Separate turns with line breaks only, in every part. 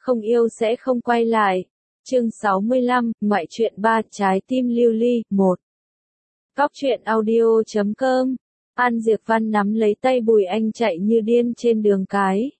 không yêu sẽ không quay lại. Chương 65, ngoại truyện 3, trái tim lưu ly, 1. Góc truyện audio.com. An Diệp Văn nắm lấy tay Bùi Anh chạy như điên trên đường cái.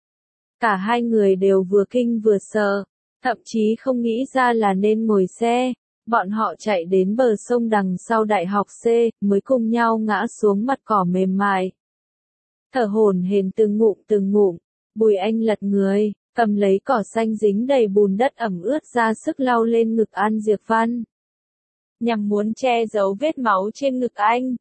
Cả hai người đều vừa kinh vừa sợ, thậm chí không nghĩ ra là nên ngồi xe. Bọn họ chạy đến bờ sông đằng sau đại học C, mới cùng nhau ngã xuống mặt cỏ mềm mại. Thở hổn hển từng ngụm, Bùi Anh lật người, cầm lấy cỏ xanh dính đầy bùn đất ẩm ướt ra sức lau lên ngực An Diệp Văn. Nhằm muốn che giấu vết máu trên ngực anh.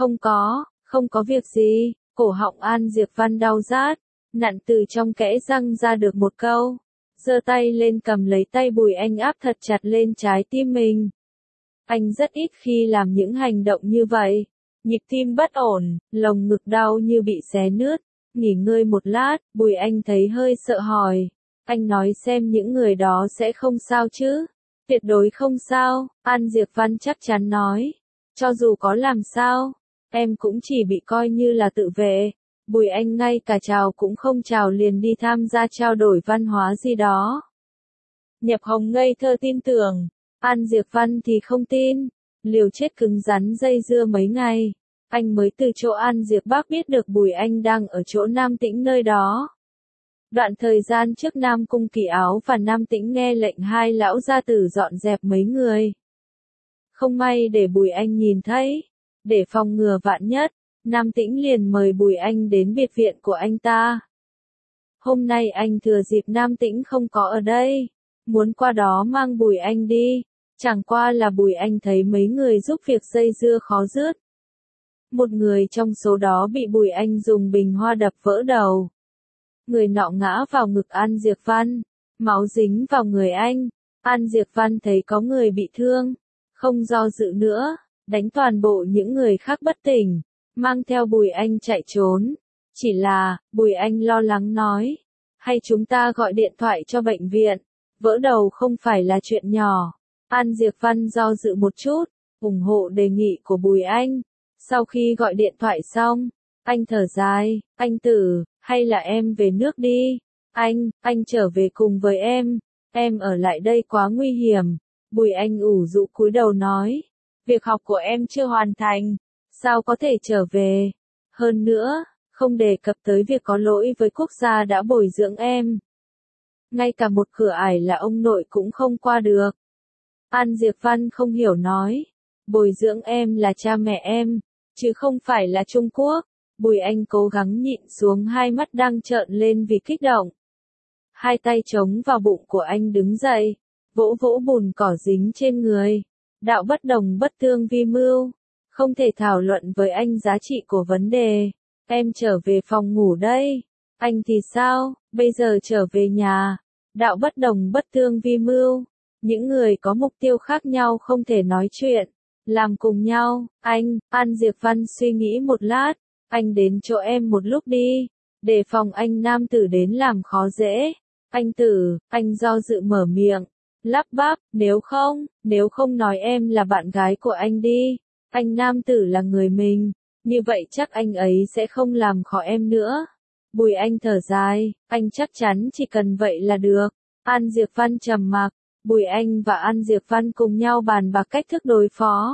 Không có việc gì, cổ họng An Diệp Văn đau rát, nặn từ trong kẽ răng ra được một câu. Giơ tay lên cầm lấy tay Bùi Anh áp thật chặt lên trái tim mình. Anh rất ít khi làm những hành động như vậy. Nhịp tim bất ổn, lồng ngực đau như bị xé nứt. Nghỉ ngơi một lát, Bùi Anh thấy hơi sợ hỏi. Anh nói xem những người đó sẽ không sao chứ? Tuyệt đối không sao, An Diệp Văn chắc chắn nói. Cho dù có làm sao, em cũng chỉ bị coi như là tự vệ. Bùi Anh ngay cả chào cũng không chào liền đi tham gia trao đổi văn hóa gì đó. Nhập Hồng ngây thơ tin tưởng, An Diệp Văn thì không tin, liều chết cứng rắn dây dưa mấy ngày. Anh mới từ chỗ An Diệp Bác biết được Bùi Anh đang ở chỗ Nam Tĩnh nơi đó. Đoạn thời gian trước Nam Cung Kỳ Áo và Nam Tĩnh nghe lệnh hai lão gia tử dọn dẹp mấy người. Không may để Bùi Anh nhìn thấy, để phòng ngừa vạn nhất, Nam Tĩnh liền mời Bùi Anh đến biệt viện của anh ta. Hôm nay anh thừa dịp Nam Tĩnh không có ở đây, muốn qua đó mang Bùi Anh đi, chẳng qua là Bùi Anh thấy mấy người giúp việc dây dưa khó dứt. Một người trong số đó bị Bùi Anh dùng bình hoa đập vỡ đầu. Người nọ ngã vào ngực An Diệp Văn, máu dính vào người anh. An Diệp Văn thấy có người bị thương, không do dự nữa, đánh toàn bộ những người khác bất tỉnh, mang theo Bùi Anh chạy trốn. Chỉ là, Bùi Anh lo lắng nói, hay chúng ta gọi điện thoại cho bệnh viện, vỡ đầu không phải là chuyện nhỏ. An Diệp Văn do dự một chút, ủng hộ đề nghị của Bùi Anh. Sau khi gọi điện thoại xong, anh thở dài, anh Tử, hay là em về nước đi. Anh trở về cùng với em ở lại đây quá nguy hiểm. Bùi Anh ủ rũ cúi đầu nói, việc học của em chưa hoàn thành, sao có thể trở về. Hơn nữa, không đề cập tới việc có lỗi với quốc gia đã bồi dưỡng em. Ngay cả một cửa ải là ông nội cũng không qua được. An Diệp Văn không hiểu nói, bồi dưỡng em là cha mẹ em, chứ không phải là Trung Quốc. Bùi Anh cố gắng nhịn xuống hai mắt đang trợn lên vì kích động. Hai tay chống vào bụng của anh đứng dậy, vỗ vỗ bùn cỏ dính trên người. Đạo bất đồng bất tương vi mưu, không thể thảo luận với anh giá trị của vấn đề. Em trở về phòng ngủ đây. Anh thì sao, bây giờ trở về nhà. Đạo bất đồng bất tương vi mưu, những người có mục tiêu khác nhau không thể nói chuyện, làm cùng nhau. An Diệp Văn suy nghĩ một lát. Anh đến chỗ em một lúc đi, đề phòng anh nam tử đến làm khó dễ. Anh Tử, anh do dự mở miệng, lắp bắp, nếu không nói em là bạn gái của anh đi, anh nam tử là người mình, như vậy chắc anh ấy sẽ không làm khó em nữa. Bùi Anh thở dài, anh chắc chắn chỉ cần vậy là được. An Diệp Văn trầm mặc, Bùi Anh và An Diệp Văn cùng nhau bàn bạc cách thức đối phó.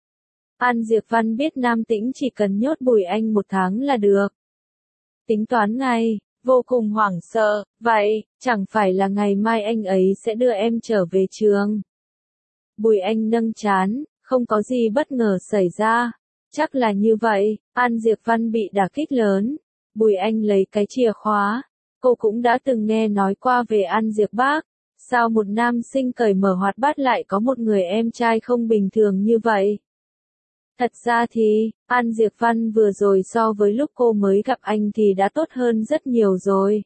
An Diệp Văn biết Nam Tĩnh chỉ cần nhốt Bùi Anh 1 tháng là được. Tính toán ngay, vô cùng hoảng sợ, vậy, chẳng phải là ngày mai anh ấy sẽ đưa em trở về trường. Bùi Anh nâng trán, không có gì bất ngờ xảy ra. Chắc là như vậy, An Diệp Văn bị đả kích lớn. Bùi Anh lấy cái chìa khóa. Cô cũng đã từng nghe nói qua về An Diệp Bác. Sao một nam sinh cởi mở hoạt bát lại có một người em trai không bình thường như vậy? Thật ra thì, An Diệp Văn vừa rồi so với lúc cô mới gặp anh thì đã tốt hơn rất nhiều rồi.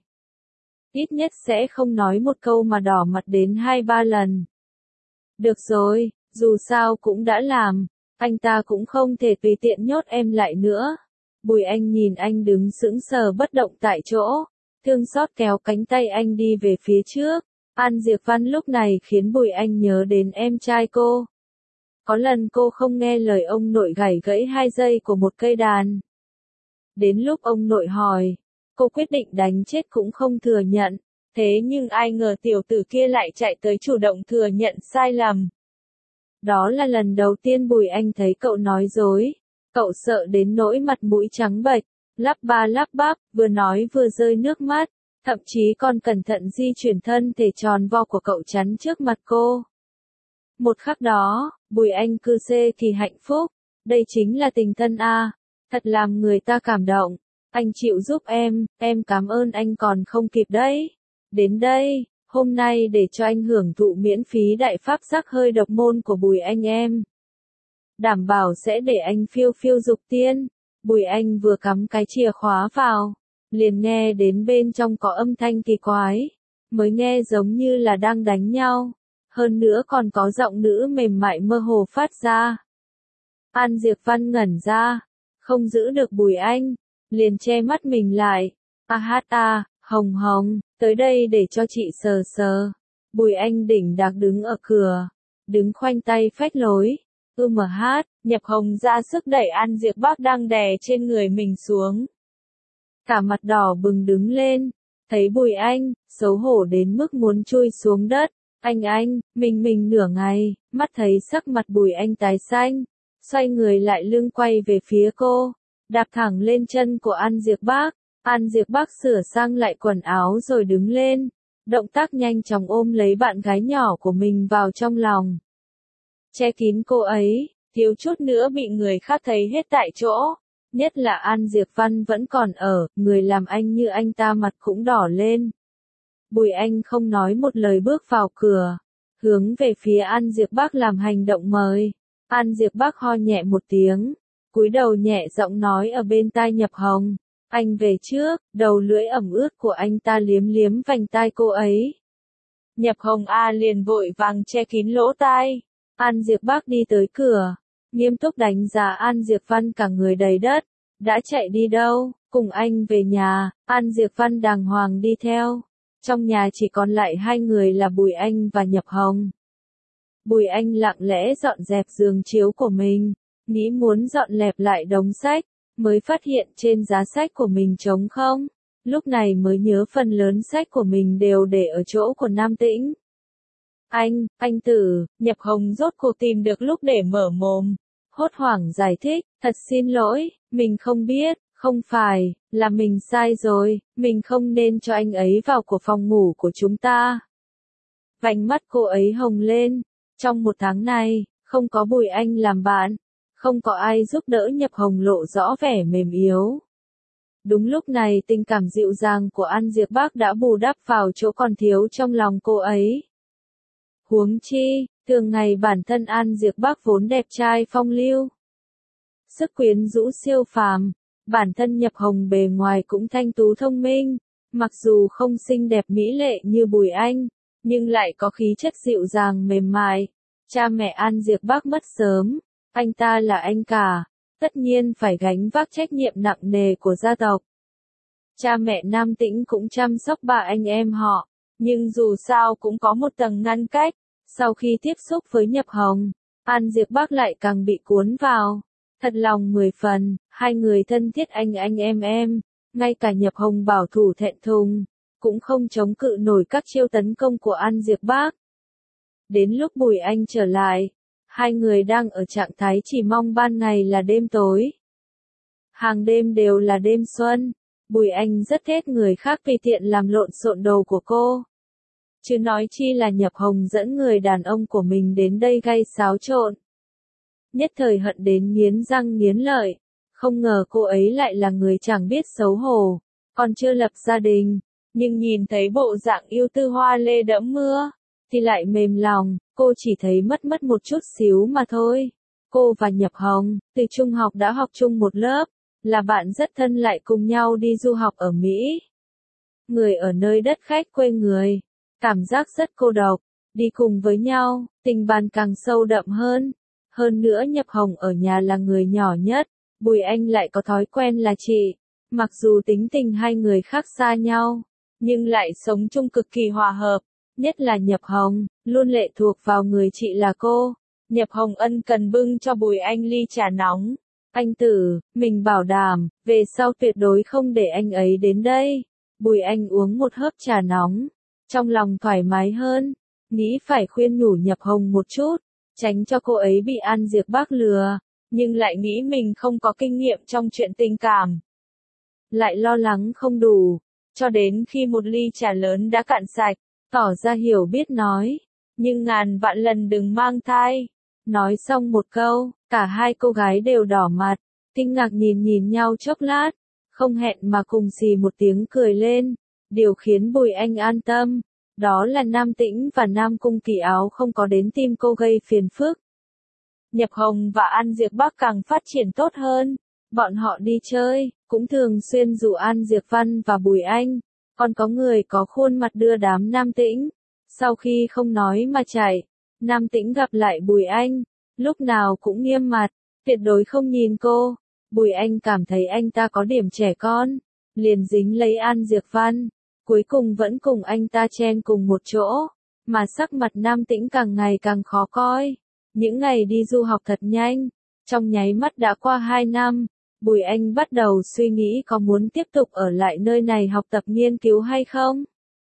Ít nhất sẽ không nói một câu mà đỏ mặt đến 2-3 lần. Được rồi, dù sao cũng đã làm, anh ta cũng không thể tùy tiện nhốt em lại nữa. Bùi Anh nhìn anh đứng sững sờ bất động tại chỗ, thương xót kéo cánh tay anh đi về phía trước. An Diệp Văn lúc này khiến Bùi Anh nhớ đến em trai cô. Có lần cô không nghe lời ông nội gảy gãy 2 dây của một cây đàn. Đến lúc ông nội hỏi, cô quyết định đánh chết cũng không thừa nhận. Thế nhưng ai ngờ tiểu tử kia lại chạy tới chủ động thừa nhận sai lầm. Đó là lần đầu tiên Bùi Anh thấy cậu nói dối. Cậu sợ đến nỗi mặt mũi trắng bệch, lắp ba lắp bắp, vừa nói vừa rơi nước mắt, thậm chí còn cẩn thận di chuyển thân thể tròn vo của cậu chắn trước mặt cô. Một khắc đó, Bùi Anh cư xê thì hạnh phúc, đây chính là tình thân a, thật làm người ta cảm động. Anh chịu giúp em cảm ơn anh còn không kịp đấy. Đến đây, hôm nay để cho anh hưởng thụ miễn phí đại pháp sắc hơi độc môn của Bùi Anh em. Đảm bảo sẽ để anh phiêu phiêu dục tiên. Bùi Anh vừa cắm cái chìa khóa vào, liền nghe đến bên trong có âm thanh kỳ quái, mới nghe giống như là đang đánh nhau, hơn nữa còn có giọng nữ mềm mại mơ hồ phát ra. An Diệp Văn ngẩn ra, không giữ được Bùi Anh, liền che mắt mình lại. Hồng Hồng, tới đây để cho chị sờ sờ. Bùi Anh đỉnh đạc đứng ở cửa, đứng khoanh tay phách lối. Nhập Hồng ra sức đẩy An Diệp Bắc đang đè trên người mình xuống. Cả mặt đỏ bừng đứng lên, thấy Bùi Anh, xấu hổ đến mức muốn chui xuống đất. Mình nửa ngày, mắt thấy sắc mặt Bùi Anh tái xanh, xoay người lại lưng quay về phía cô, đạp thẳng lên chân của An Diệp Bắc. An Diệp Bắc sửa sang lại quần áo rồi đứng lên, động tác nhanh chóng ôm lấy bạn gái nhỏ của mình vào trong lòng. Che kín cô ấy, thiếu chút nữa bị người khác thấy hết tại chỗ, nhất là An Diệp Văn vẫn còn ở, người làm anh như anh ta mặt cũng đỏ lên. Bùi Anh không nói một lời bước vào cửa, hướng về phía An Diệp Bắc làm hành động mời. An Diệp Bắc ho nhẹ một tiếng, cúi đầu nhẹ giọng nói ở bên tai Nhập Hồng. Anh về trước, đầu lưỡi ẩm ướt của anh ta liếm liếm vành tai cô ấy. Nhập Hồng liền vội vàng che kín lỗ tai. An Diệp Bắc đi tới cửa, nghiêm túc đánh giá An Diệp Văn cả người đầy đất. Đã chạy đi đâu, cùng anh về nhà. An Diệp Văn đàng hoàng đi theo. Trong nhà chỉ còn lại hai người là Bùi Anh và Nhập Hồng. Bùi Anh lặng lẽ dọn dẹp giường chiếu của mình, nghĩ muốn dọn lẹp lại đống sách, mới phát hiện trên giá sách của mình trống không. Lúc này mới nhớ phần lớn sách của mình đều để ở chỗ của Nam Tĩnh. Anh Tử, Nhập Hồng rốt cuộc tìm được lúc để mở mồm. Hốt hoảng giải thích, thật xin lỗi, mình không biết, không phải, là mình sai rồi, mình không nên cho anh ấy vào của phòng ngủ của chúng ta. Vành mắt cô ấy hồng lên, trong một tháng này, không có Bùi Anh làm bạn, không có ai giúp đỡ Nhập Hồng lộ rõ vẻ mềm yếu. Đúng lúc này tình cảm dịu dàng của An Diệp Bắc đã bù đắp vào chỗ còn thiếu trong lòng cô ấy. Huống chi, thường ngày bản thân An Diệp Bắc vốn đẹp trai phong lưu, sức quyến rũ siêu phàm, bản thân Nhập Hồng bề ngoài cũng thanh tú thông minh, mặc dù không xinh đẹp mỹ lệ như Bùi Anh, nhưng lại có khí chất dịu dàng mềm mại. Cha mẹ An Diệp Bắc mất sớm, anh ta là anh cả, tất nhiên phải gánh vác trách nhiệm nặng nề của gia tộc. Cha mẹ Nam Tĩnh cũng chăm sóc ba anh em họ, nhưng dù sao cũng có một tầng ngăn cách. Sau khi tiếp xúc với Nhập Hồng, An Diệp Bắc lại càng bị cuốn vào. Thật lòng 10 phần, hai người thân thiết anh em, ngay cả Nhập Hồng bảo thủ thẹn thùng, cũng không chống cự nổi các chiêu tấn công của An Diệp Bắc. Đến lúc Bùi Anh trở lại, hai người đang ở trạng thái chỉ mong ban ngày là đêm tối. Hàng đêm đều là đêm xuân, Bùi Anh rất ghét người khác tùy tiện làm lộn xộn đồ của cô. Chứ nói chi là Nhập Hồng dẫn người đàn ông của mình đến đây gây xáo trộn. Nhất thời hận đến nghiến răng nghiến lợi, không ngờ cô ấy lại là người chẳng biết xấu hổ, còn chưa lập gia đình, nhưng nhìn thấy bộ dạng yêu tư hoa lê đẫm mưa, thì lại mềm lòng, cô chỉ thấy mất một chút xíu mà thôi. Cô và Nhập Hồng, từ trung học đã học chung một lớp, là bạn rất thân lại cùng nhau đi du học ở Mỹ. Người ở nơi đất khách quê người, cảm giác rất cô độc, đi cùng với nhau, tình bạn càng sâu đậm hơn. Hơn nữa Nhập Hồng ở nhà là người nhỏ nhất, Bùi Anh lại có thói quen là chị. Mặc dù tính tình hai người khác xa nhau, nhưng lại sống chung cực kỳ hòa hợp. Nhất là Nhập Hồng, luôn lệ thuộc vào người chị là cô. Nhập Hồng ân cần bưng cho Bùi Anh ly trà nóng. Anh Tử, mình bảo đảm, về sau tuyệt đối không để anh ấy đến đây. Bùi Anh uống một hớp trà nóng, Trong lòng thoải mái hơn, nghĩ phải khuyên nhủ Nhập Hồng một chút, tránh cho cô ấy bị An Diệp Bắc lừa, nhưng lại nghĩ mình không có kinh nghiệm trong chuyện tình cảm. Lại lo lắng không đủ, cho đến khi một ly trà lớn đã cạn sạch, tỏ ra hiểu biết nói, nhưng ngàn vạn lần đừng mang thai. Nói xong một câu, cả hai cô gái đều đỏ mặt, kinh ngạc nhìn nhau chốc lát, không hẹn mà cùng xì một tiếng cười lên. Điều khiến Bùi Anh an tâm, đó là Nam Tĩnh và Nam Cung Kỳ Áo không có đến tìm cô gây phiền phức. Nhập Hồng và An Diệp Bắc càng phát triển tốt hơn, bọn họ đi chơi, cũng thường xuyên rủ An Diệp Văn và Bùi Anh, còn có người có khuôn mặt đưa đám Nam Tĩnh. Sau khi không nói mà chạy, Nam Tĩnh gặp lại Bùi Anh, lúc nào cũng nghiêm mặt, tuyệt đối không nhìn cô. Bùi Anh cảm thấy anh ta có điểm trẻ con, liền dính lấy An Diệp Văn, cuối cùng vẫn cùng anh ta chen cùng một chỗ, mà sắc mặt Nam Tĩnh càng ngày càng khó coi. Những ngày đi du học thật nhanh, trong nháy mắt đã qua 2 năm, Bùi Anh bắt đầu suy nghĩ có muốn tiếp tục ở lại nơi này học tập nghiên cứu hay không?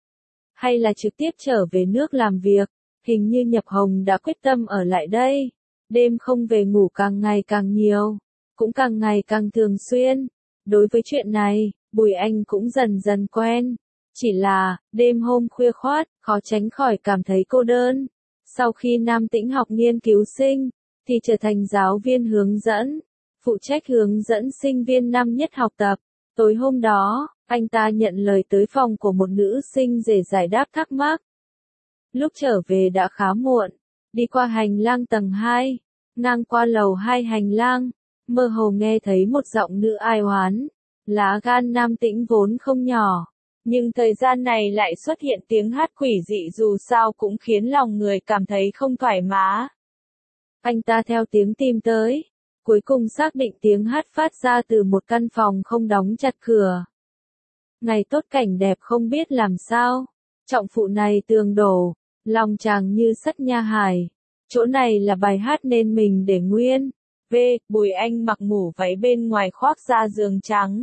Hay là trực tiếp trở về nước làm việc, hình như Nhập Hồng đã quyết tâm ở lại đây. Đêm không về ngủ càng ngày càng nhiều, cũng càng ngày càng thường xuyên. Đối với chuyện này, Bùi Anh cũng dần dần quen. Chỉ là, đêm hôm khuya khoắt, khó tránh khỏi cảm thấy cô đơn. Sau khi Nam Tĩnh học nghiên cứu sinh, thì trở thành giáo viên hướng dẫn, phụ trách hướng dẫn sinh viên năm nhất học tập. Tối hôm đó, anh ta nhận lời tới phòng của một nữ sinh để giải đáp thắc mắc. Lúc trở về đã khá muộn, đi qua hành lang tầng 2, ngang qua lầu 2 hành lang, mơ hồ nghe thấy một giọng nữ ai oán. Lá gan Nam Tĩnh vốn không nhỏ, nhưng thời gian này lại xuất hiện tiếng hát quỷ dị dù sao cũng khiến lòng người cảm thấy không thoải mái. Anh ta theo tiếng tìm tới, cuối cùng xác định tiếng hát phát ra từ một căn phòng không đóng chặt cửa. Ngày tốt cảnh đẹp không biết làm sao, trọng phụ này tường đổ, lòng chàng như sắt nha hải. Chỗ này là bài hát nên mình để nguyên. Bùi Anh mặc ngủ váy bên ngoài khoác da giường trắng.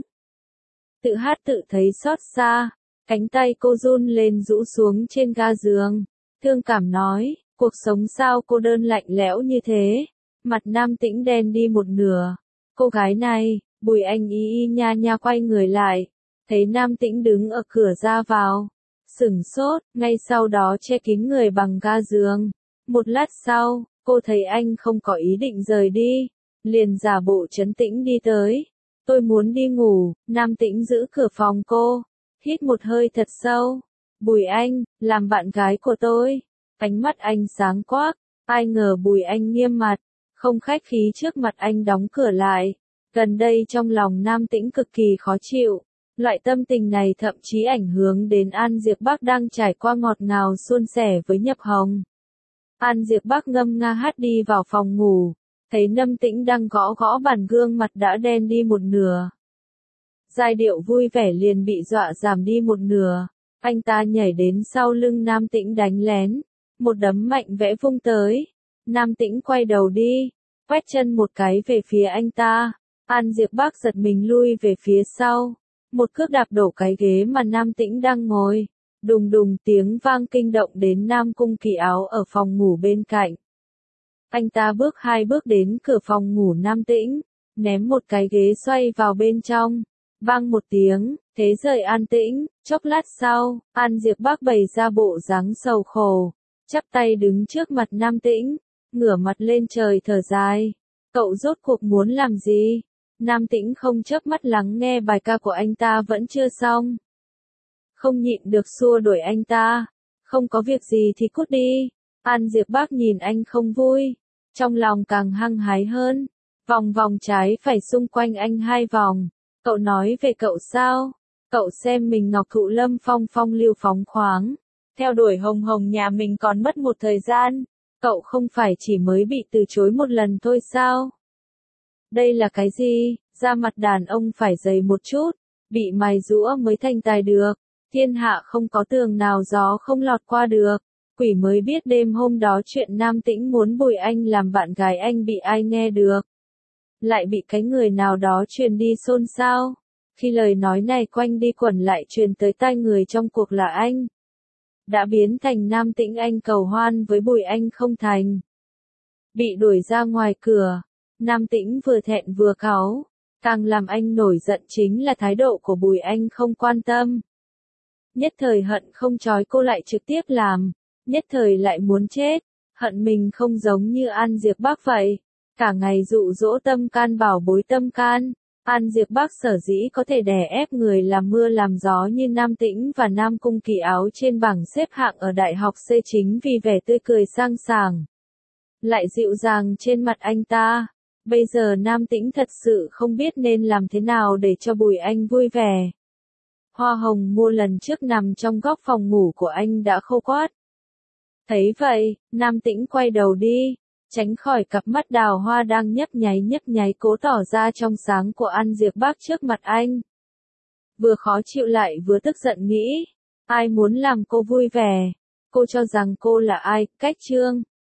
Tự hát tự thấy xót xa, cánh tay cô run lên rũ xuống trên ga giường. Thương cảm nói, cuộc sống sao cô đơn lạnh lẽo như thế. Mặt Nam Tĩnh đen đi một nửa. Cô gái này, Bùi Anh y nha nha quay người lại, thấy Nam Tĩnh đứng ở cửa ra vào. Sửng sốt, ngay sau đó che kín người bằng ga giường. Một lát sau, cô thấy anh không có ý định rời đi, liền giả bộ trấn tĩnh đi tới. Tôi muốn đi ngủ. Nam Tĩnh giữ cửa phòng cô, hít một hơi thật sâu. Bùi Anh, làm bạn gái của tôi. Ánh mắt anh sáng quắc, ai ngờ Bùi Anh nghiêm mặt, không khách khí trước mặt anh đóng cửa lại. Gần đây trong lòng Nam Tĩnh cực kỳ khó chịu. Loại tâm tình này thậm chí ảnh hưởng đến An Diệp Bắc đang trải qua ngọt ngào suôn sẻ với Nhập Hồng. An Diệp Bắc ngâm nga hát đi vào phòng ngủ, thấy Nam Tĩnh đang gõ gõ bàn, gương mặt đã đen đi một nửa. Giai điệu vui vẻ liền bị dọa giảm đi một nửa. Anh ta nhảy đến sau lưng Nam Tĩnh đánh lén, một đấm mạnh vẽ vung tới. Nam Tĩnh quay đầu đi, quét chân một cái về phía anh ta. An Diệp Bắc giật mình lui về phía sau, một cước đạp đổ cái ghế mà Nam Tĩnh đang ngồi. Đùng đùng tiếng vang kinh động đến Nam Cung Kỳ Áo ở phòng ngủ bên cạnh. Anh ta bước 2 bước đến cửa phòng ngủ Nam Tĩnh, ném một cái ghế xoay vào bên trong. Vang một tiếng, thế rời an tĩnh. Chốc lát sau, An Diệp Bắc bày ra bộ dáng sầu khổ, chắp tay đứng trước mặt Nam Tĩnh, ngửa mặt lên trời thở dài. Cậu rốt cuộc muốn làm gì? Nam Tĩnh không chớp mắt lắng nghe bài ca của anh ta vẫn chưa xong. Không nhịn được xua đuổi anh ta. Không có việc gì thì cút đi. An Diệp Bắc nhìn anh không vui, trong lòng càng hăng hái hơn. Vòng vòng trái phải xung quanh anh 2 vòng. Cậu nói về cậu sao? Cậu xem mình Ngọc Thụ Lâm phong phong lưu phóng khoáng, theo đuổi Hồng Hồng nhà mình còn mất một thời gian. Cậu không phải chỉ mới bị từ chối một lần thôi sao? Đây là cái gì? Da mặt đàn ông phải dày một chút, bị mài giũa mới thành tài được. Thiên hạ không có tường nào gió không lọt qua được. Quỷ mới biết đêm hôm đó chuyện Nam Tĩnh muốn Bùi Anh làm bạn gái anh bị ai nghe được. Lại bị cái người nào đó truyền đi xôn xao. Khi lời nói này quanh đi quẩn lại truyền tới tai người trong cuộc là anh. đã biến thành Nam Tĩnh Anh cầu hoan với Bùi Anh không thành. Bị đuổi ra ngoài cửa, Nam Tĩnh vừa thẹn vừa cáu, càng làm anh nổi giận chính là thái độ của Bùi Anh không quan tâm. Nhất thời hận không trói cô lại trực tiếp làm, nhất thời lại muốn chết, hận mình không giống như An Diệp Bắc vậy, cả ngày dụ dỗ Tâm Can bảo bối Tâm Can. An Diệp Bắc sở dĩ có thể đè ép người làm mưa làm gió như Nam Tĩnh và Nam Cung Kỳ Áo trên bảng xếp hạng ở đại học C chính vì vẻ tươi cười sang sảng, lại dịu dàng trên mặt anh ta. Bây giờ Nam Tĩnh thật sự không biết nên làm thế nào để cho Bùi Anh vui vẻ. Hoa hồng mua lần trước nằm trong góc phòng ngủ của anh đã khô quát. Thấy vậy, Nam Tĩnh quay đầu đi, tránh khỏi cặp mắt đào hoa đang nhấp nháy cố tỏ ra trong sáng của An Diệp Bắc trước mặt anh. Vừa khó chịu lại vừa tức giận nghĩ, ai muốn làm cô vui vẻ, cô cho rằng cô là ai, cách trương.